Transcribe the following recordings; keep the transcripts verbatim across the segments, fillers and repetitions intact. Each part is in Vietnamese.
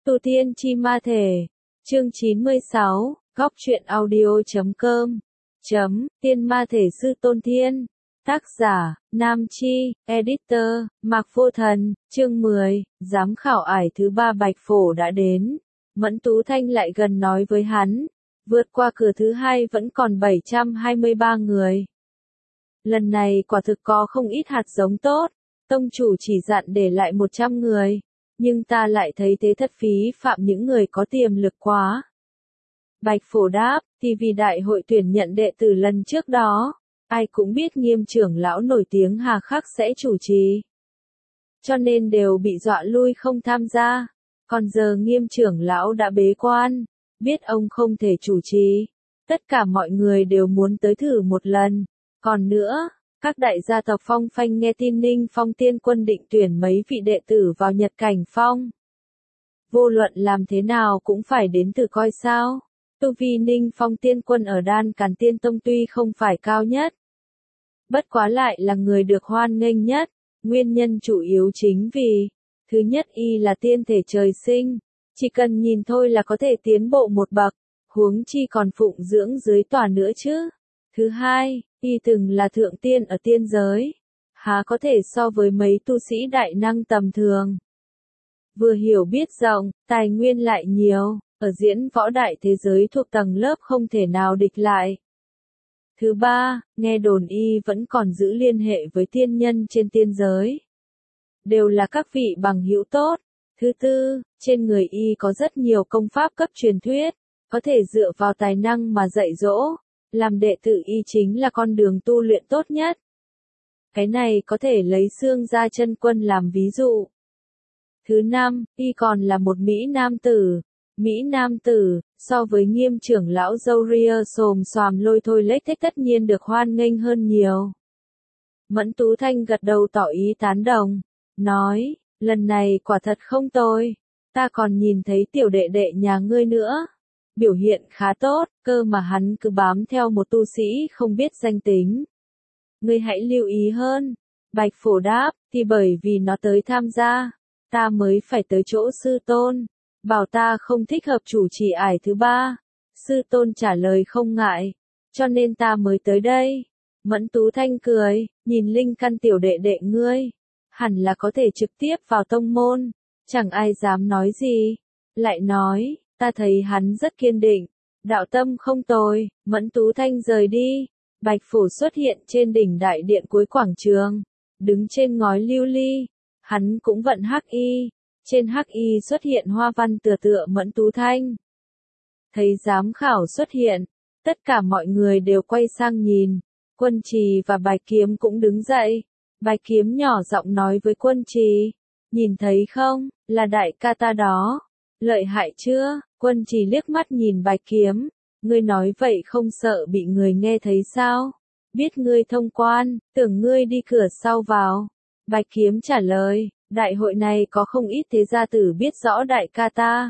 Tu Tiên Chi Ma Thể, chương chín mươi sáu, góc truyện audio chấm com, chấm, Tiên Ma Thể Sư Tôn Thiên, tác giả, Nam Chi, editor, Mạc Vô Thần, chương mười, giám khảo ải thứ ba Bạch Phổ đã đến. Mẫn Tú Thanh lại gần nói với hắn, vượt qua cửa thứ hai vẫn còn bảy trăm hai mươi ba người. Lần này quả thực có không ít hạt giống tốt, tông chủ chỉ dặn để lại một trăm người, nhưng ta lại thấy thế thất phí phạm những người có tiềm lực quá. Bạch Phổ đáp, thì vì đại hội tuyển nhận đệ tử lần trước đó, ai cũng biết Nghiêm trưởng lão nổi tiếng hà khắc sẽ chủ trì. Cho nên đều bị dọa lui không tham gia, còn giờ Nghiêm trưởng lão đã bế quan, biết ông không thể chủ trì, tất cả mọi người đều muốn tới thử một lần. Còn nữa, các đại gia tộc Phong Phanh nghe tin Ninh Phong Tiên Quân định tuyển mấy vị đệ tử vào Nhật Cảnh Phong. Vô luận làm thế nào cũng phải đến thử coi sao. Tu vi Ninh Phong Tiên Quân ở Đan Càn Tiên Tông tuy không phải cao nhất, bất quá lại là người được hoan nghênh nhất. Nguyên nhân chủ yếu chính vì, thứ nhất y là tiên thể trời sinh, chỉ cần nhìn thôi là có thể tiến bộ một bậc, huống chi còn phụng dưỡng dưới tòa nữa chứ. Thứ hai, y từng là thượng tiên ở tiên giới, há có thể so với mấy tu sĩ đại năng tầm thường. Vừa hiểu biết rộng, tài nguyên lại nhiều, ở diễn võ đại thế giới thuộc tầng lớp không thể nào địch lại. Thứ ba, nghe đồn y vẫn còn giữ liên hệ với tiên nhân trên tiên giới. Đều là các vị bằng hữu tốt. Thứ tư, trên người y có rất nhiều công pháp cấp truyền thuyết, có thể dựa vào tài năng mà dạy dỗ. Làm đệ tử y chính là con đường tu luyện tốt nhất. Cái này có thể lấy Xương Gia Chân Quân làm ví dụ. Thứ năm, y còn là một Mỹ Nam tử. Mỹ Nam tử, so với Nghiêm trưởng lão râu ria xồm xoàm lôi thôi lếch thếch tất nhiên được hoan nghênh hơn nhiều. Mẫn Tú Thanh gật đầu tỏ ý tán đồng, nói, lần này quả thật không tồi, ta còn nhìn thấy tiểu đệ đệ nhà ngươi nữa. Biểu hiện khá tốt, cơ mà hắn cứ bám theo một tu sĩ không biết danh tính. Ngươi hãy lưu ý hơn. Bạch Phổ đáp, thì bởi vì nó tới tham gia, ta mới phải tới chỗ sư tôn, bảo ta không thích hợp chủ trì ải thứ ba. Sư tôn trả lời không ngại, cho nên ta mới tới đây. Mẫn Tú Thanh cười, nhìn linh căn tiểu đệ đệ ngươi, hẳn là có thể trực tiếp vào tông môn, chẳng ai dám nói gì. Lại nói, ta thấy hắn rất kiên định, đạo tâm không tồi. Mẫn Tú Thanh rời đi, Bạch Phổ xuất hiện trên đỉnh đại điện cuối quảng trường, đứng trên ngói lưu ly, hắn cũng vận hắc y, trên hắc y xuất hiện hoa văn tựa tựa Mẫn Tú Thanh. Thấy giám khảo xuất hiện, tất cả mọi người đều quay sang nhìn, Quân Trì và Bạch Kiếm cũng đứng dậy. Bạch Kiếm nhỏ giọng nói với Quân Trì, nhìn thấy không, là đại ca ta đó. Lợi hại chưa? Quân Trì liếc mắt nhìn Bạch Kiếm, ngươi nói vậy không sợ bị người nghe thấy sao? Biết ngươi thông quan, tưởng ngươi đi cửa sau vào. Bạch Kiếm trả lời, đại hội này có không ít thế gia tử biết rõ đại ca ta.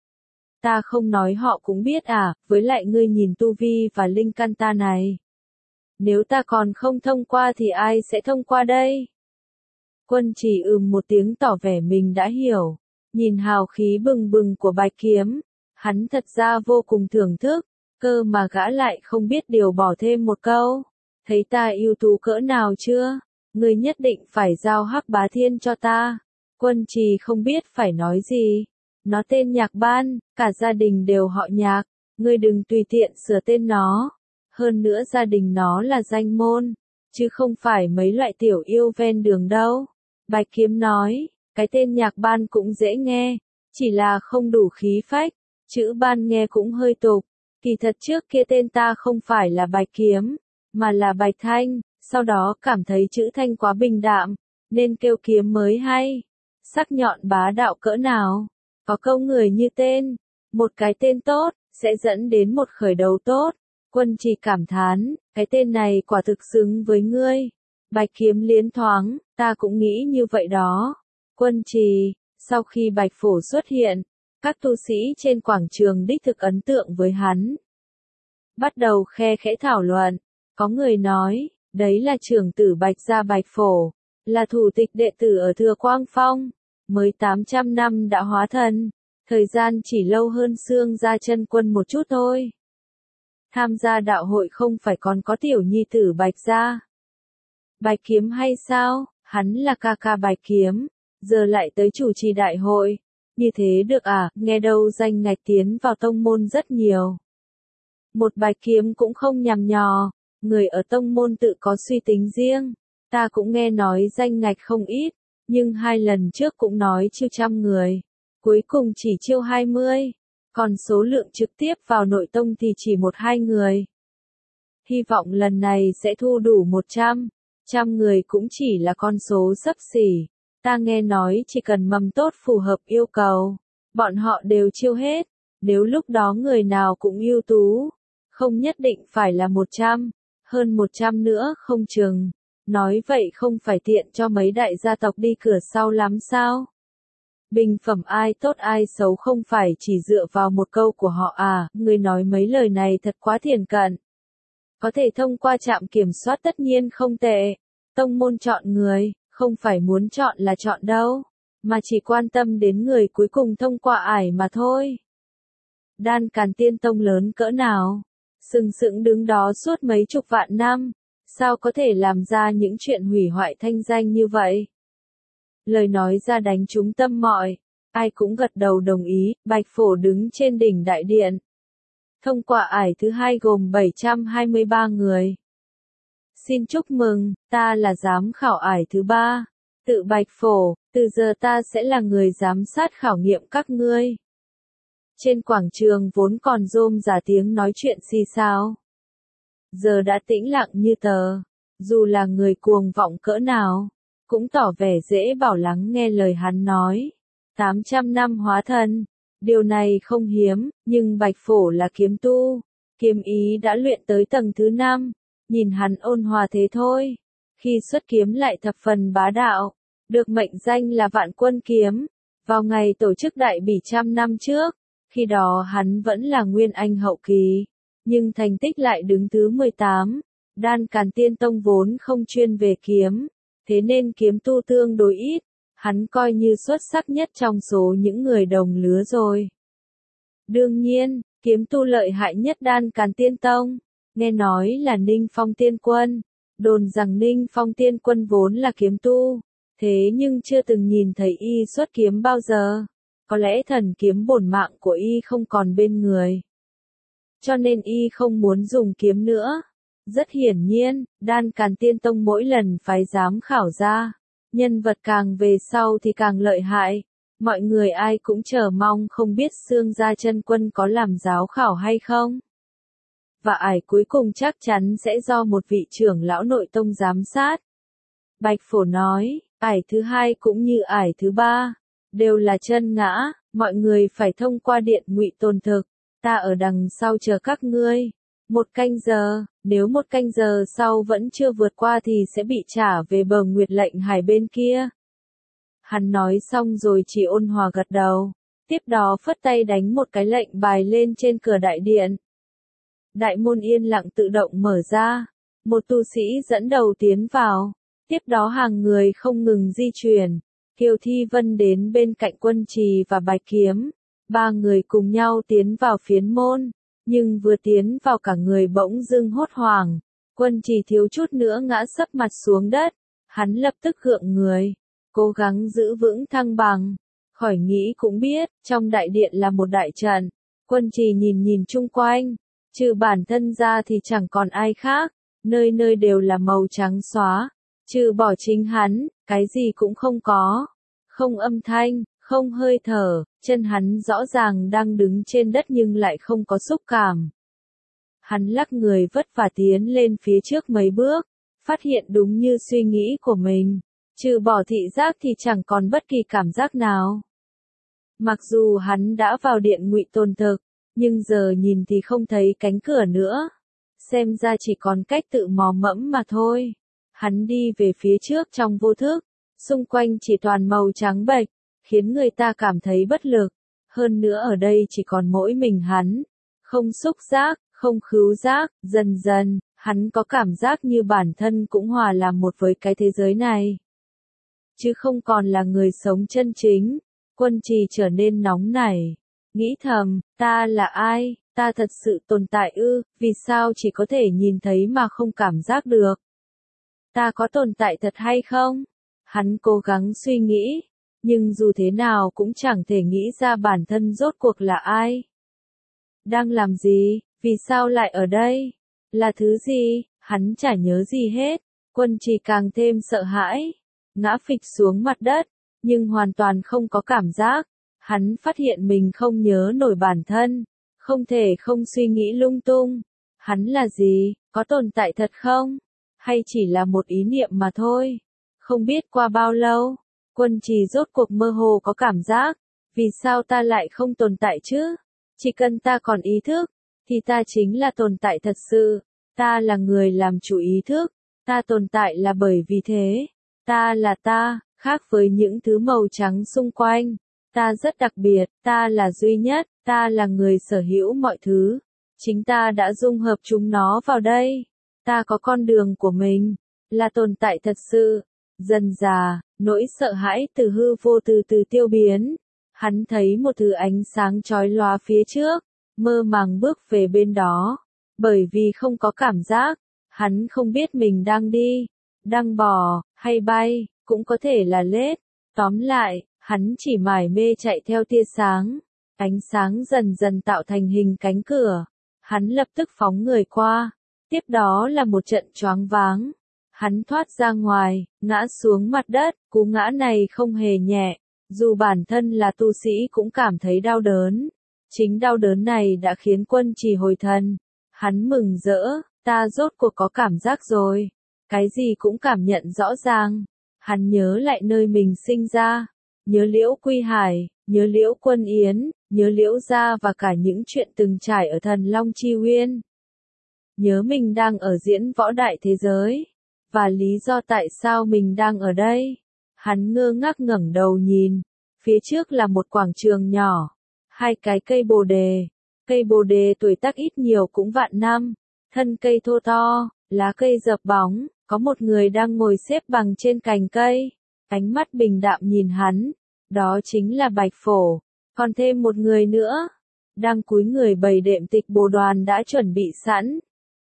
Ta không nói họ cũng biết à, với lại ngươi nhìn tu vi và linh căn ta này. Nếu ta còn không thông qua thì ai sẽ thông qua đây? Quân Trì ừm một tiếng tỏ vẻ mình đã hiểu. Nhìn hào khí bừng bừng của Bạch Kiếm, hắn thật ra vô cùng thưởng thức, cơ mà gã lại không biết điều bỏ thêm một câu. Thấy ta ưu tú cỡ nào chưa? Ngươi nhất định phải giao Hắc Bá Thiên cho ta. Quân Trì không biết phải nói gì. Nó tên Nhạc Ban, cả gia đình đều họ Nhạc, ngươi đừng tùy tiện sửa tên nó. Hơn nữa gia đình nó là danh môn, chứ không phải mấy loại tiểu yêu ven đường đâu. Bạch Kiếm nói, cái tên Nhạc Ban cũng dễ nghe, chỉ là không đủ khí phách, chữ Ban nghe cũng hơi tục. Kỳ thật trước kia tên ta không phải là Bạch Kiếm, mà là Bạch Thanh, sau đó cảm thấy chữ Thanh quá bình đạm, nên kêu Kiếm mới hay. Sắc nhọn bá đạo cỡ nào, có câu người như tên, một cái tên tốt, sẽ dẫn đến một khởi đầu tốt. Quân Trì cảm thán, cái tên này quả thực xứng với ngươi. Bạch Kiếm liến thoáng, ta cũng nghĩ như vậy đó. Quân Trì, sau khi Bạch Phổ xuất hiện, các tu sĩ trên quảng trường đích thực ấn tượng với hắn. Bắt đầu khe khẽ thảo luận, có người nói, đấy là trưởng tử Bạch gia Bạch Phổ, là thủ tịch đệ tử ở Thừa Quang Phong, mới tám trăm năm đã hóa thần, Thời gian chỉ lâu hơn Xương Gia Chân Quân một chút thôi. Tham gia đạo hội không phải còn có tiểu nhi tử Bạch Gia. Bạch Kiếm hay sao, hắn là ca ca Bạch Kiếm, giờ lại tới chủ trì đại hội. Như thế được à, nghe đâu danh ngạch tiến vào tông môn rất nhiều. Một Bạch Kiếm cũng không nhằm nhò, người ở tông môn tự có suy tính riêng. Ta cũng nghe nói danh ngạch không ít, nhưng hai lần trước cũng nói chiêu trăm người. Cuối cùng chỉ chiêu hai mươi, còn số lượng trực tiếp vào nội tông thì chỉ một hai người. Hy vọng lần này sẽ thu đủ một trăm, trăm người cũng chỉ là con số xấp xỉ. Ta nghe nói chỉ cần mầm tốt phù hợp yêu cầu, bọn họ đều chiêu hết. Nếu lúc đó người nào cũng ưu tú, không nhất định phải là một trăm, hơn một trăm nữa không chừng. Nói vậy không phải tiện cho mấy đại gia tộc đi cửa sau lắm sao? Bình phẩm ai tốt ai xấu không phải chỉ dựa vào một câu của họ à, người nói mấy lời này thật quá thiển cận. Có thể thông qua trạm kiểm soát tất nhiên không tệ. Tông môn chọn người, không phải muốn chọn là chọn đâu, mà chỉ quan tâm đến người cuối cùng thông qua ải mà thôi. Đan Càn Tiên Tông lớn cỡ nào, sừng sững đứng đó suốt mấy chục vạn năm, sao có thể làm ra những chuyện hủy hoại thanh danh như vậy? Lời nói ra đánh trúng tâm mọi, ai cũng gật đầu đồng ý. Bạch Phổ đứng trên đỉnh đại điện. Thông qua ải thứ hai gồm bảy trăm hai mươi ba người. Xin chúc mừng, ta là giám khảo ải thứ ba. Tự Bạch Phổ, từ giờ ta sẽ là người giám sát khảo nghiệm các ngươi. Trên quảng trường vốn còn rôm rả tiếng nói chuyện xì xào. Giờ đã tĩnh lặng như tờ, dù là người cuồng vọng cỡ nào, cũng tỏ vẻ dễ bảo lắng nghe lời hắn nói. tám trăm năm hóa thân, điều này không hiếm, nhưng Bạch Phổ là kiếm tu, kiếm ý đã luyện tới tầng thứ năm, nhìn hắn ôn hòa thế thôi. Khi xuất kiếm lại thập phần bá đạo, được mệnh danh là Vạn Quân Kiếm. Vào ngày tổ chức đại bỉ trăm năm trước, khi đó hắn vẫn là Nguyên Anh hậu kỳ, nhưng thành tích lại đứng thứ mười tám. Đan Càn Tiên Tông vốn không chuyên về kiếm, thế nên kiếm tu tương đối ít, hắn coi như xuất sắc nhất trong số những người đồng lứa rồi. Đương nhiên, kiếm tu lợi hại nhất Đan Càn Tiên Tông, nghe nói là Ninh Phong Tiên Quân, đồn rằng Ninh Phong Tiên Quân vốn là kiếm tu, thế nhưng chưa từng nhìn thấy y xuất kiếm bao giờ, có lẽ thần kiếm bổn mạng của y không còn bên người, cho nên y không muốn dùng kiếm nữa. Rất hiển nhiên, Đan Càn Tiên Tông mỗi lần phái giám khảo ra, nhân vật càng về sau thì càng lợi hại. Mọi người ai cũng chờ mong không biết Xương Gia Chân Quân có làm giáo khảo hay không. Và ải cuối cùng chắc chắn sẽ do một vị trưởng lão nội tông giám sát. Bạch Phổ nói, ải thứ hai cũng như ải thứ ba, đều là chân ngã, mọi người phải thông qua điện ngụy tồn thực, ta ở đằng sau chờ các ngươi. Một canh giờ, nếu một canh giờ sau vẫn chưa vượt qua thì sẽ bị trả về bờ Nguyệt Lệnh Hải bên kia. Hắn nói xong rồi chỉ ôn hòa gật đầu, tiếp đó phất tay đánh một cái lệnh bài lên trên cửa đại điện. Đại môn yên lặng tự động mở ra, một tu sĩ dẫn đầu tiến vào, tiếp đó hàng người không ngừng di chuyển. Kiều Thi Vân đến bên cạnh Quân Trì và Bạch Kiếm, ba người cùng nhau tiến vào phiến môn. Nhưng vừa tiến vào cả người bỗng dưng hốt hoảng, Quân Trì thiếu chút nữa ngã sấp mặt xuống đất, hắn lập tức gượng người, cố gắng giữ vững thăng bằng, khỏi nghĩ cũng biết, trong đại điện là một đại trận. Quân Trì nhìn nhìn chung quanh, trừ bản thân ra thì chẳng còn ai khác, nơi nơi đều là màu trắng xóa, trừ bỏ chính hắn, cái gì cũng không có, không âm thanh, không hơi thở, chân hắn rõ ràng đang đứng trên đất nhưng lại không có xúc cảm. Hắn lắc người vất vả tiến lên phía trước mấy bước, phát hiện đúng như suy nghĩ của mình, trừ bỏ thị giác thì chẳng còn bất kỳ cảm giác nào. Mặc dù hắn đã vào điện ngụy tồn thực, nhưng giờ nhìn thì không thấy cánh cửa nữa, xem ra chỉ còn cách tự mò mẫm mà thôi. Hắn đi về phía trước trong vô thức, xung quanh chỉ toàn màu trắng bệch, khiến người ta cảm thấy bất lực. Hơn nữa ở đây chỉ còn mỗi mình hắn, không xúc giác, không khứu giác, dần dần, hắn có cảm giác như bản thân cũng hòa làm một với cái thế giới này, chứ không còn là người sống chân chính. Quân Trì trở nên nóng nảy, Nghĩ thầm, ta là ai, ta thật sự tồn tại ư, vì sao chỉ có thể nhìn thấy mà không cảm giác được? Ta có tồn tại thật hay không? Hắn cố gắng suy nghĩ, nhưng dù thế nào cũng chẳng thể nghĩ ra bản thân rốt cuộc là ai. Đang làm gì, vì sao lại ở đây? Là thứ gì, hắn chả nhớ gì hết. Quân Trì càng thêm sợ hãi, ngã phịch xuống mặt đất, nhưng hoàn toàn không có cảm giác. Hắn phát hiện mình không nhớ nổi bản thân, không thể không suy nghĩ lung tung. Hắn là gì, có tồn tại thật không? Hay chỉ là một ý niệm mà thôi? Không biết qua bao lâu, Quân Trì rốt cuộc mơ hồ có cảm giác, vì sao ta lại không tồn tại chứ? Chỉ cần ta còn ý thức, thì ta chính là tồn tại thật sự. Ta là người làm chủ ý thức, ta tồn tại là bởi vì thế. Ta là ta, khác với những thứ màu trắng xung quanh. Ta rất đặc biệt, ta là duy nhất, ta là người sở hữu mọi thứ. Chính ta đã dung hợp chúng nó vào đây. Ta có con đường của mình, là tồn tại thật sự. Dần dà, nỗi sợ hãi từ hư vô từ từ tiêu biến. Hắn thấy một thứ ánh sáng chói lóa phía trước, mơ màng bước về bên đó. Bởi vì không có cảm giác, hắn không biết mình đang đi, đang bò, hay bay, cũng có thể là lết. Tóm lại, hắn chỉ mải mê chạy theo tia sáng. Ánh sáng dần dần tạo thành hình cánh cửa. Hắn lập tức phóng người qua. Tiếp đó là một trận choáng váng. Hắn thoát ra ngoài, ngã xuống mặt đất. Cú ngã này không hề nhẹ. Dù bản thân là tu sĩ cũng cảm thấy đau đớn. Chính đau đớn này đã khiến Quân Trì hồi thần. Hắn mừng rỡ, ta rốt cuộc có cảm giác rồi. Cái gì cũng cảm nhận rõ ràng. Hắn nhớ lại nơi mình sinh ra. Nhớ Liễu Quy Hải, nhớ Liễu Quân Yến, nhớ Liễu Gia và cả những chuyện từng trải ở Thần Long Chi Uyên. Nhớ mình đang ở diễn võ đại thế giới. Và lý do tại sao mình đang ở đây. Hắn ngơ ngác ngẩng đầu nhìn. Phía trước là một quảng trường nhỏ. Hai cái cây bồ đề. Cây bồ đề tuổi tác ít nhiều cũng vạn năm. Thân cây thô to, lá cây dập bóng. Có một người đang ngồi xếp bằng trên cành cây. Ánh mắt bình đạm nhìn hắn. Đó chính là Bạch Phổ. Còn thêm một người nữa. Đang cúi người bày đệm tịch bồ đoàn đã chuẩn bị sẵn.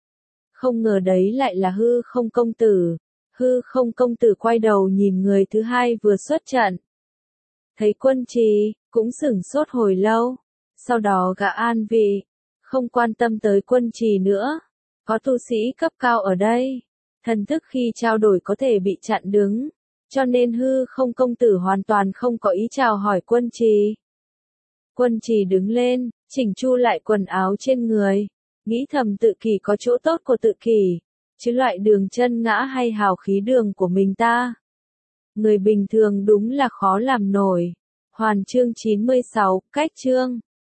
Không ngờ đấy lại là Hư Không công tử. Hư Không công tử quay đầu nhìn người thứ hai vừa xuất trận. Thấy Quân Trì, cũng sửng sốt hồi lâu. Sau đó gã an vị. Không quan tâm tới Quân Trì nữa. Có tu sĩ cấp cao ở đây. Thần thức khi trao đổi có thể bị chặn đứng. Cho nên Hư Không công tử hoàn toàn không có ý chào hỏi Quân Trì. Quân Trì đứng lên, chỉnh chu lại quần áo trên người. Nghĩ thầm tự kỷ có chỗ tốt của tự kỷ. Chứ loại đường chân ngã hay hào khí đường của mình ta. Người bình thường đúng là khó làm nổi. Hoàn chương chín mươi sáu, cách chương.